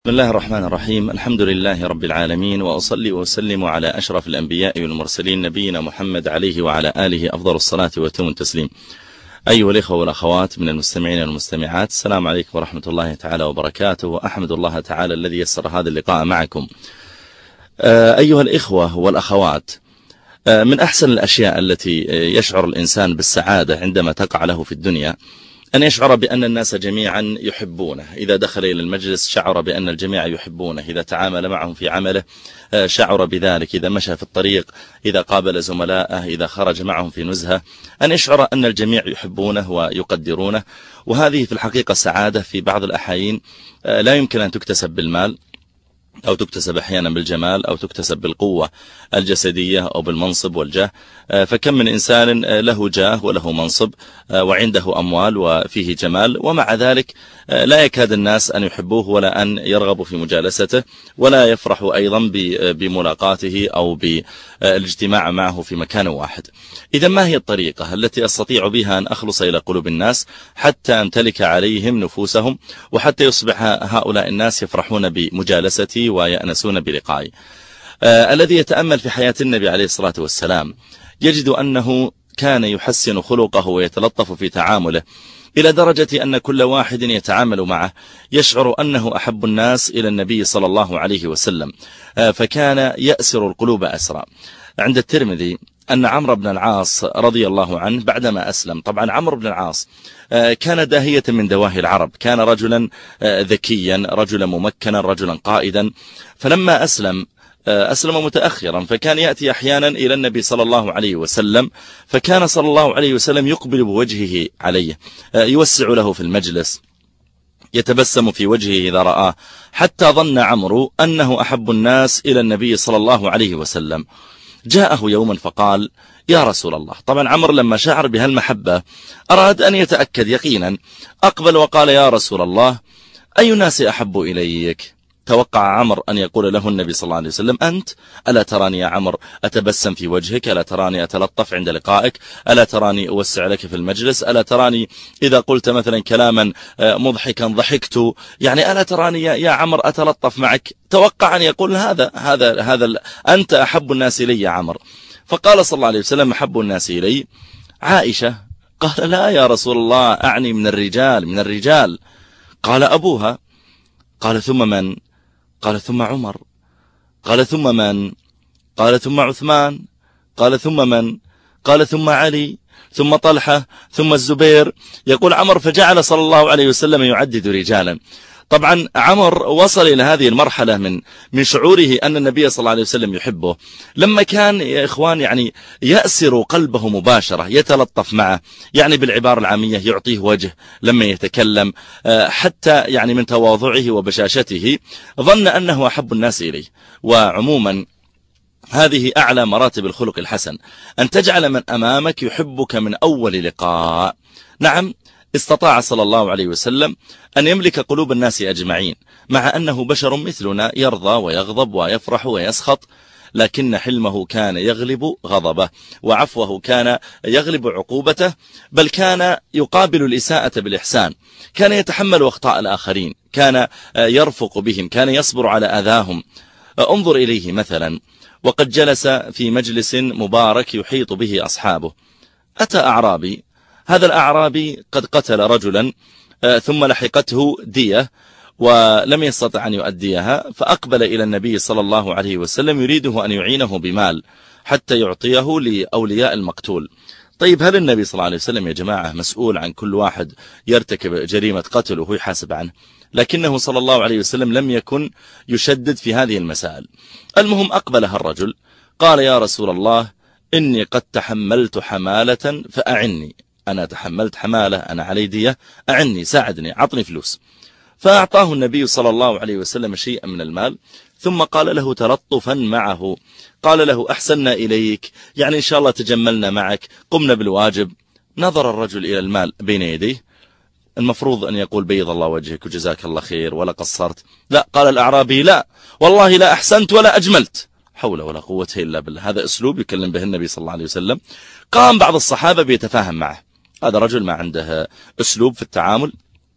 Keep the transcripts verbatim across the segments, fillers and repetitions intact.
بسم الله الرحمن الرحيم. الحمد لله رب العالمين، وأصلي وأسلم على أشرف الأنبياء والمرسلين نبينا محمد عليه وعلى آله أفضل الصلاة وأتم التسليم. أيها الإخوة والأخوات من المستمعين والمستمعات، السلام عليكم ورحمة الله تعالى وبركاته، وأحمد الله تعالى الذي يسر هذا اللقاء معكم. أيها الإخوة والأخوات، من أحسن الأشياء التي يشعر الإنسان بالسعادة عندما تقع له في الدنيا أن يشعر بأن الناس جميعا يحبونه. إذا دخل إلى المجلس شعر بأن الجميع يحبونه، إذا تعامل معهم في عمله شعر بذلك، إذا مشى في الطريق، إذا قابل زملائه، إذا خرج معهم في نزهة، أن يشعر أن الجميع يحبونه ويقدرونه. وهذه في الحقيقة سعادة في بعض الأحيان لا يمكن أن تكتسب بالمال، أو تكتسب أحيانا بالجمال، أو تكتسب بالقوة الجسدية أو بالمنصب والجاه. فكم من إنسان له جاه وله منصب وعنده أموال وفيه جمال، ومع ذلك لا يكاد الناس أن يحبوه ولا أن يرغبوا في مجالسته، ولا يفرحوا أيضا بملاقاته أو بالاجتماع معه في مكان واحد. إذا ما هي الطريقة التي أستطيع بها أن أخلص إلى قلوب الناس حتى أمتلك عليهم نفوسهم، وحتى يصبح هؤلاء الناس يفرحون بمجالستي ويأنسون بلقائي؟ آه الذي يتأمل في حياة النبي عليه الصلاة والسلام يجد أنه كان يحسن خلقه ويتلطف في تعامله إلى درجة أن كل واحد يتعامل معه يشعر أنه أحب الناس إلى النبي صلى الله عليه وسلم. آه فكان يأسر القلوب أسرا. عند الترمذي أن عمرو بن العاص رضي الله عنه بعدما أسلم، طبعا عمرو بن العاص كان داهية من دواهي العرب، كان رجلا ذكيا، رجلا ممكنا، رجلا قائدا. فلما أسلم أسلم متأخرا، فكان يأتي أحيانا إلى النبي صلى الله عليه وسلم، فكان صلى الله عليه وسلم يقبل بوجهه عليه، يوسع له في المجلس، يتبسم في وجهه إذا رآه، حتى ظن عمرو أنه أحب الناس إلى النبي صلى الله عليه وسلم. جاءه يوما فقال: يا رسول الله. طبعا عمرو لما شعر بهالمحبة أراد أن يتأكد يقينا، أقبل وقال: يا رسول الله، أي الناس أحب إليك؟ توقع عمرو أن يقول له النبي صلى الله عليه وسلم: أنت. ألا تراني يا عمرو أتبسم في وجهك؟ ألا تراني أتلطف عند لقائك؟ ألا تراني أوسع لك في المجلس؟ ألا تراني إذا قلت مثلا كلاما مضحكا ضحكت؟ يعني ألا تراني يا عمرو أتلطف معك؟ توقع أن يقول هذا هذا هذا أنت أحب الناس إلي يا عمرو. فقال صلى الله عليه وسلم: أحب الناس إلي عائشة. قال: لا يا رسول الله، أعني من الرجال من الرجال. قال: أبوها. قال: ثم من؟ قال: ثم عمر. قال: ثم من؟ قال: ثم عثمان. قال: ثم من؟ قال: ثم علي، ثم طلحة، ثم الزبير. يقول عمر: فجعل صلى الله عليه وسلم يعدد رجالا. طبعا عمر وصل إلى هذه المرحلة من من شعوره أن النبي صلى الله عليه وسلم يحبه، لما كان يا إخوان يعني يأسر قلبه مباشرة، يتلطف معه، يعني بالعبارة العامية يعطيه وجه لما يتكلم، حتى يعني من تواضعه وبشاشته ظن أنه أحب الناس إليه. وعموما هذه أعلى مراتب الخلق الحسن، أن تجعل من أمامك يحبك من أول لقاء. نعم، استطاع صلى الله عليه وسلم أن يملك قلوب الناس أجمعين، مع أنه بشر مثلنا، يرضى ويغضب ويفرح ويسخط، لكن حلمه كان يغلب غضبه، وعفوه كان يغلب عقوبته، بل كان يقابل الإساءة بالإحسان، كان يتحمل أخطاء الآخرين، كان يرفق بهم، كان يصبر على أذاهم. انظر إليه مثلا وقد جلس في مجلس مبارك يحيط به أصحابه، أتى أعرابي. هذا الأعرابي قد قتل رجلا، ثم لحقته دية ولم يستطع أن يؤديها، فأقبل إلى النبي صلى الله عليه وسلم يريده أن يعينه بمال حتى يعطيه لأولياء المقتول. طيب، هل النبي صلى الله عليه وسلم يا جماعة مسؤول عن كل واحد يرتكب جريمة قتل وهو يحاسب عنه؟ لكنه صلى الله عليه وسلم لم يكن يشدد في هذه المسائل. المهم أقبلها الرجل، قال: يا رسول الله، إني قد تحملت حمالة فأعني. أنا تحملت حمالة، أنا علي دية، أعني، ساعدني، عطني فلوس. فأعطاه النبي صلى الله عليه وسلم شيئا من المال، ثم قال له تلطفا معه، قال له: أحسننا إليك، يعني إن شاء الله تجملنا معك، قمنا بالواجب. نظر الرجل إلى المال بين يديه، المفروض أن يقول: بيض الله وجهك وجزاك الله خير ولا قصرت. لا، قال الأعرابي: لا والله لا أحسنت ولا أجملت. حول ولا قوة إلا بالله. هذا أسلوب يكلم به النبي صلى الله عليه وسلم. قام بعض الصحابة بيتفاهم معه، هذا رجل ما عنده أسلوب في التعامل،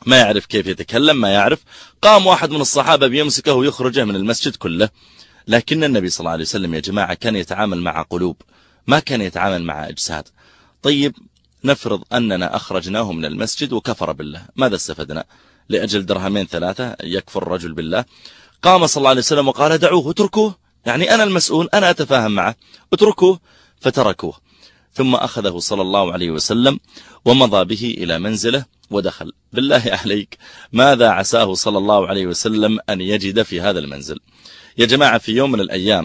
ما يعرف كيف يتكلم، ما يعرف. قام واحد من الصحابة بيمسكه ويخرجه من المسجد كله. لكن النبي صلى الله عليه وسلم يا جماعة كان يتعامل مع قلوب، ما كان يتعامل مع أجساد. طيب نفرض أننا أخرجناه من المسجد وكفر بالله، ماذا استفدنا؟ لأجل درهمين ثلاثة يكفر الرجل بالله. قام صلى الله عليه وسلم وقال دعوه، اتركوه، يعني أنا المسؤول، أنا أتفاهم معه، اتركوه. فتركوه. ثم أخذه صلى الله عليه وسلم ومضى به إلى منزله ودخل. بالله عليك ماذا عساه صلى الله عليه وسلم أن يجد في هذا المنزل؟ يا جماعة في يوم من الأيام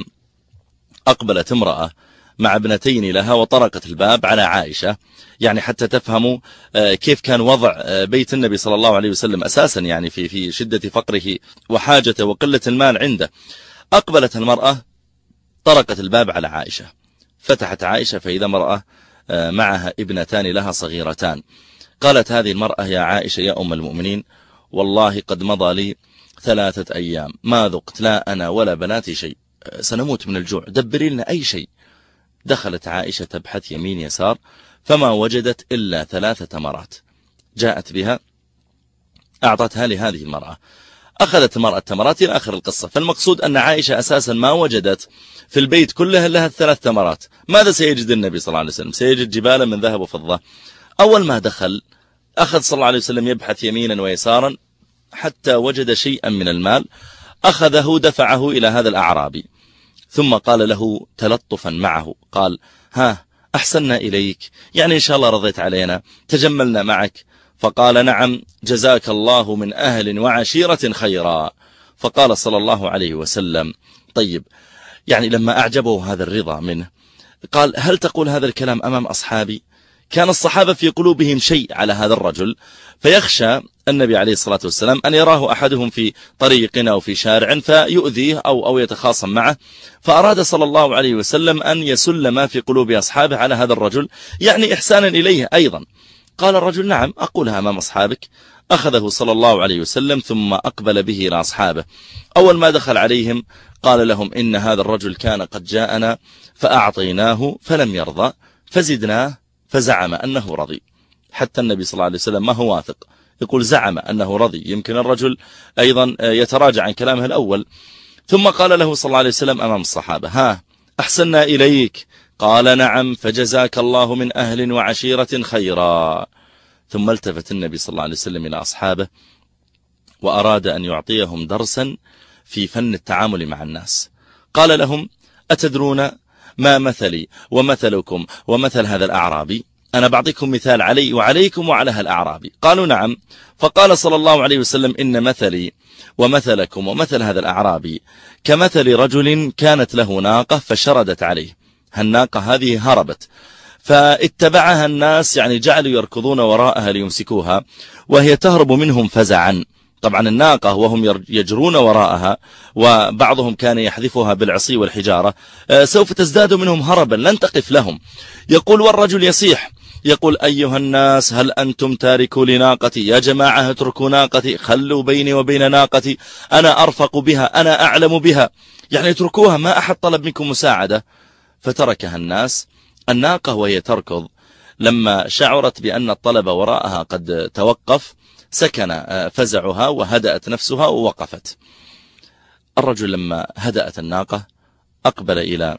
أقبلت امرأة مع ابنتين لها وطرقت الباب على عائشة، يعني حتى تفهموا كيف كان وضع بيت النبي صلى الله عليه وسلم أساسا، يعني في في شدة فقره وحاجته وقلة المال عنده. أقبلت المرأة طرقت الباب على عائشة، فتحت عائشة فإذا امرأة معها ابنتان لها صغيرتان. قالت هذه المرأة يا عائشة يا أم المؤمنين والله قد مضى لي ثلاثة أيام ما ذقت لا أنا ولا بناتي شيء، سنموت من الجوع، دبري لنا أي شيء. دخلت عائشة تبحث يمين يسار فما وجدت إلا ثلاثة تمرات، جاءت بها أعطتها لهذه المرأة. أخذت المرأة التمرات إلى آخر القصة. فالمقصود أن عائشة أساسا ما وجدت في البيت كله لها الثلاث تمرات. ماذا سيجد النبي صلى الله عليه وسلم؟ سيجد جبالا من ذهب وفضة. أول ما دخل أخذ صلى الله عليه وسلم يبحث يمينا ويسارا حتى وجد شيئا من المال، أخذه دفعه إلى هذا الأعرابي، ثم قال له تلطفا معه، قال ها أحسننا إليك، يعني إن شاء الله رضيت علينا، تجملنا معك. فقال نعم جزاك الله من أهل وعشيرة خيرا. فقال صلى الله عليه وسلم طيب، يعني لما أعجبه هذا الرضا منه قال هل تقول هذا الكلام أمام أصحابي؟ كان الصحابة في قلوبهم شيء على هذا الرجل، فيخشى النبي عليه الصلاة والسلام أن يراه أحدهم في طريق أو في شارع فيؤذيه أو, أو يتخاصم معه، فأراد صلى الله عليه وسلم أن يسل ما في قلوب أصحابه على هذا الرجل، يعني إحسانا إليه أيضا. قال الرجل نعم أقولها أمام أصحابك. أخذه صلى الله عليه وسلم ثم أقبل به إلى أصحابه. أول ما دخل عليهم قال لهم إن هذا الرجل كان قد جاءنا فأعطيناه فلم يرضى، فزدناه فزعم أنه رضي. حتى النبي صلى الله عليه وسلم ما هو واثق، يقول زعم أنه رضي، يمكن الرجل أيضا يتراجع عن كلامه الأول. ثم قال له صلى الله عليه وسلم أمام الصحابة ها أحسننا إليك؟ قال نعم فجزاك الله من أهل وعشيرة خيرا. ثم التفت النبي صلى الله عليه وسلم إلى أصحابه وأراد أن يعطيهم درسا في فن التعامل مع الناس. قال لهم أتدرون ما مثلي ومثلكم ومثل هذا الأعرابي؟ أنا بعطيكم مثال علي وعليكم وعلى هذا الأعرابي. قالوا نعم. فقال صلى الله عليه وسلم إن مثلي ومثلكم ومثل هذا الأعرابي كمثل رجل كانت له ناقة فشردت عليه. هالناقة هذه هربت فاتبعها الناس، يعني جعلوا يركضون وراءها ليمسكوها وهي تهرب منهم فزعا. طبعا الناقة وهم يجرون وراءها وبعضهم كان يحذفها بالعصي والحجارة سوف تزداد منهم هربا، لن تقف لهم. يقول والرجل يصيح يقول أيها الناس هل أنتم تاركوا لناقتي؟ يا جماعة اتركوا ناقتي، خلوا بيني وبين ناقتي، أنا أرفق بها، أنا أعلم بها، يعني اتركوها، ما أحد طلب منكم مساعدة. فتركها الناس. الناقة وهي تركض لما شعرت بأن الطلب وراءها قد توقف سكن فزعها وهدأت نفسها ووقفت. الرجل لما هدأت الناقة أقبل إلى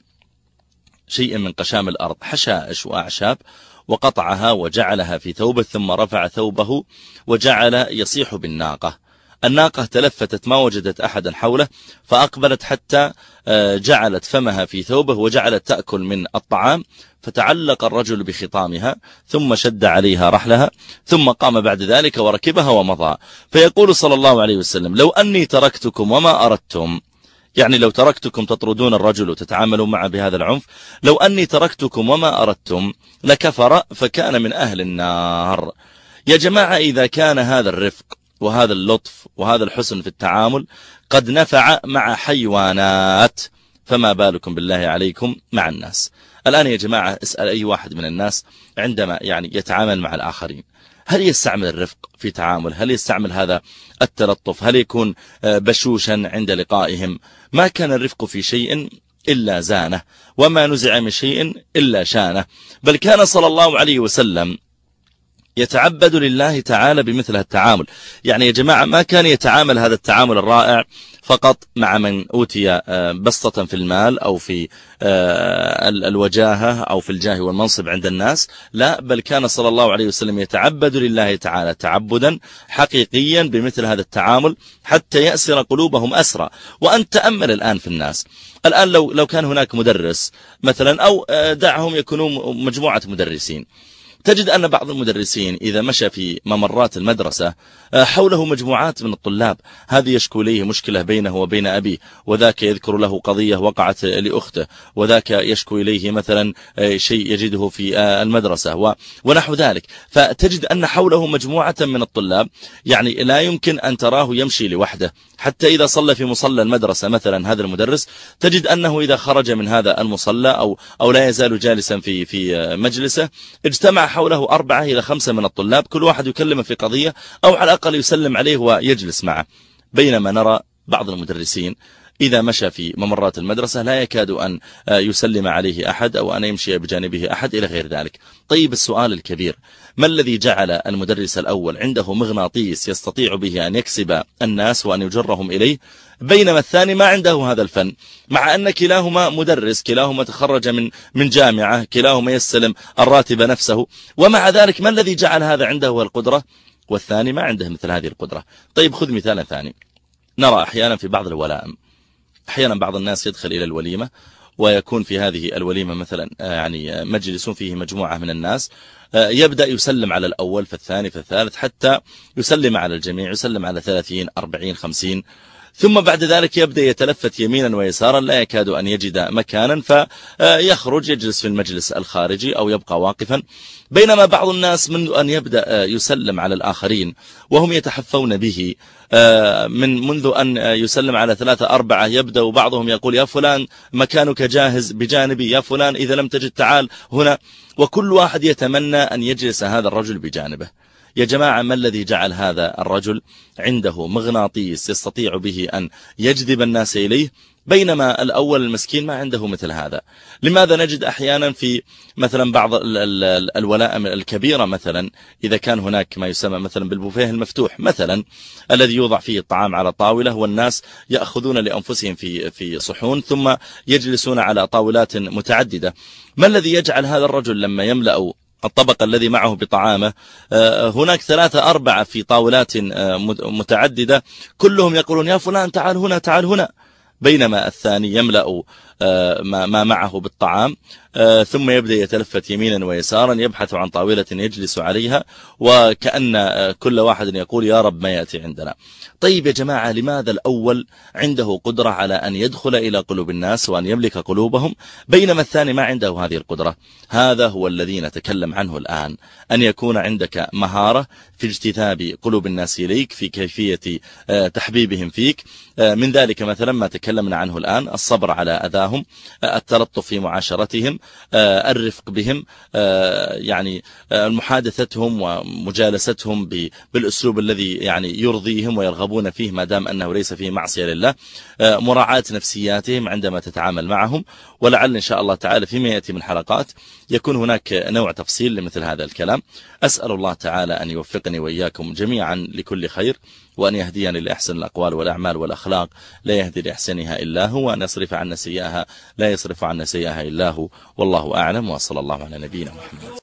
شيء من قشام الأرض، حشائش وأعشاب، وقطعها وجعلها في ثوبه، ثم رفع ثوبه وجعل يصيح بالناقة. الناقة تلفتت ما وجدت أحدا حوله فأقبلت حتى جعلت فمها في ثوبه وجعلت تأكل من الطعام، فتعلق الرجل بخطامها ثم شد عليها رحلها ثم قام بعد ذلك وركبها ومضى. فيقول صلى الله عليه وسلم لو أني تركتكم وما أردتم، يعني لو تركتكم تطردون الرجل وتتعاملون معه بهذا العنف، لو أني تركتكم وما أردتم لكفر فكان من أهل النار. يا جماعة إذا كان هذا الرفق وهذا اللطف وهذا الحسن في التعامل قد نفع مع حيوانات، فما بالكم بالله عليكم مع الناس. الآن يا جماعة اسأل أي واحد من الناس عندما يعني يتعامل مع الآخرين، هل يستعمل الرفق في تعامل؟ هل يستعمل هذا التلطف؟ هل يكون بشوشا عند لقائهم؟ ما كان الرفق في شيء إلا زانه، وما نزع من شيء إلا شانه. بل كان صلى الله عليه وسلم يتعبد لله تعالى بمثل التعامل. يعني يا جماعة ما كان يتعامل هذا التعامل الرائع فقط مع من أوتي بسطة في المال أو في الوجاهة أو في الجاه والمنصب عند الناس، لا، بل كان صلى الله عليه وسلم يتعبد لله تعالى تعبدا حقيقيا بمثل هذا التعامل حتى يأسر قلوبهم أسرى. وأن تأمل الآن في الناس الآن، لو لو كان هناك مدرس مثلا، أو دعهم يكونون مجموعة مدرسين، تجد أن بعض المدرسين إذا مشى في ممرات المدرسة حوله مجموعات من الطلاب، هذه يشكو إليه مشكلة بينه وبين أبيه، وذاك يذكر له قضية وقعت لأخته، وذاك يشكو إليه مثلا شيء يجده في المدرسة ونحو ذلك. فتجد أن حوله مجموعة من الطلاب، يعني لا يمكن أن تراه يمشي لوحده. حتى إذا صلى في مصلى المدرسة مثلا هذا المدرس، تجد أنه إذا خرج من هذا المصلى أو أو لا يزال جالسا في في مجلسه، اجتمع حوله أربعة إلى خمسة من الطلاب، كل واحد يكلم في قضية أو على الأقل يسلم عليه ويجلس معه. بينما نرى بعض المدرسين إذا مشى في ممرات المدرسة لا يكاد أن يسلم عليه أحد أو أن يمشي بجانبه أحد إلى غير ذلك. طيب السؤال الكبير، ما الذي جعل المدرس الأول عنده مغناطيس يستطيع به أن يكسب الناس وأن يجرهم إليه، بينما الثاني ما عنده هذا الفن، مع أن كلاهما مدرس، كلاهما تخرج من من جامعة، كلاهما يستلم الراتب نفسه، ومع ذلك ما الذي جعل هذا عنده القدرة والثاني ما عنده مثل هذه القدرة؟ طيب خذ مثالا ثاني. نرى أحيانا في بعض الولائم، أحيانا بعض الناس يدخل إلى الوليمة ويكون في هذه الوليمة مثلا يعني مجلس فيه مجموعة من الناس، يبدأ يسلم على الأول فالثاني فالثالث حتى يسلم على الجميع، يسلم على ثلاثين أربعين خمسين، ثم بعد ذلك يبدأ يتلفت يمينا ويسارا لا يكاد أن يجد مكانا، فيخرج يجلس في المجلس الخارجي أو يبقى واقفا. بينما بعض الناس منذ أن يبدأ يسلم على الآخرين وهم يتحفون به، من منذ أن يسلم على ثلاثة أربعة يبدأ بعضهم يقول يا فلان مكانك جاهز بجانبي، يا فلان إذا لم تجد تعال هنا، وكل واحد يتمنى أن يجلس هذا الرجل بجانبه. يا جماعة ما الذي جعل هذا الرجل عنده مغناطيس يستطيع به أن يجذب الناس إليه، بينما الأول المسكين ما عنده مثل هذا؟ لماذا نجد أحيانا في مثلا بعض الولائم الكبيرة مثلا إذا كان هناك ما يسمى مثلا بالبوفيه المفتوح مثلا، الذي يوضع فيه الطعام على طاولة والناس يأخذون لأنفسهم في في صحون ثم يجلسون على طاولات متعددة، ما الذي يجعل هذا الرجل لما يملأ الطبق الذي معه بطعامه هناك ثلاثة أربعة في طاولات متعددة كلهم يقولون يا فلان تعال هنا تعال هنا، بينما الثاني يملأ ما معه بالطعام ثم يبدأ يتلفت يمينا ويسارا يبحث عن طاولة يجلس عليها، وكأن كل واحد يقول يا رب ما يأتي عندنا. طيب يا جماعة لماذا الأول عنده قدرة على أن يدخل إلى قلوب الناس وأن يملك قلوبهم، بينما الثاني ما عنده هذه القدرة؟ هذا هو الذي نتكلم عنه الآن، أن يكون عندك مهارة في اجتذاب قلوب الناس إليك، في كيفية تحبيبهم فيك. من ذلك مثلا ما تكلمنا عنه الآن، الصبر على أذاهم، التلطف في معاشرتهم، الرفق بهم، يعني محادثتهم ومجالستهم بالأسلوب الذي يعني يرضيهم ويرغبون فيه ما دام أنه ليس فيه معصية لله، مراعاة نفسياتهم عندما تتعامل معهم. ولعل إن شاء الله تعالى فيما يأتي من حلقات يكون هناك نوع تفصيل لمثل هذا الكلام. أسأل الله تعالى أن يوفقني وإياكم جميعا لكل خير، وأن يهديني لأحسن الأقوال والأعمال والأخلاق لا يهدي لأحسنها إلا هو، وأن يصرف عنا سيئها لا يصرف عنا سيئها إلا هو، والله أعلم، وصلى الله على نبينا محمد.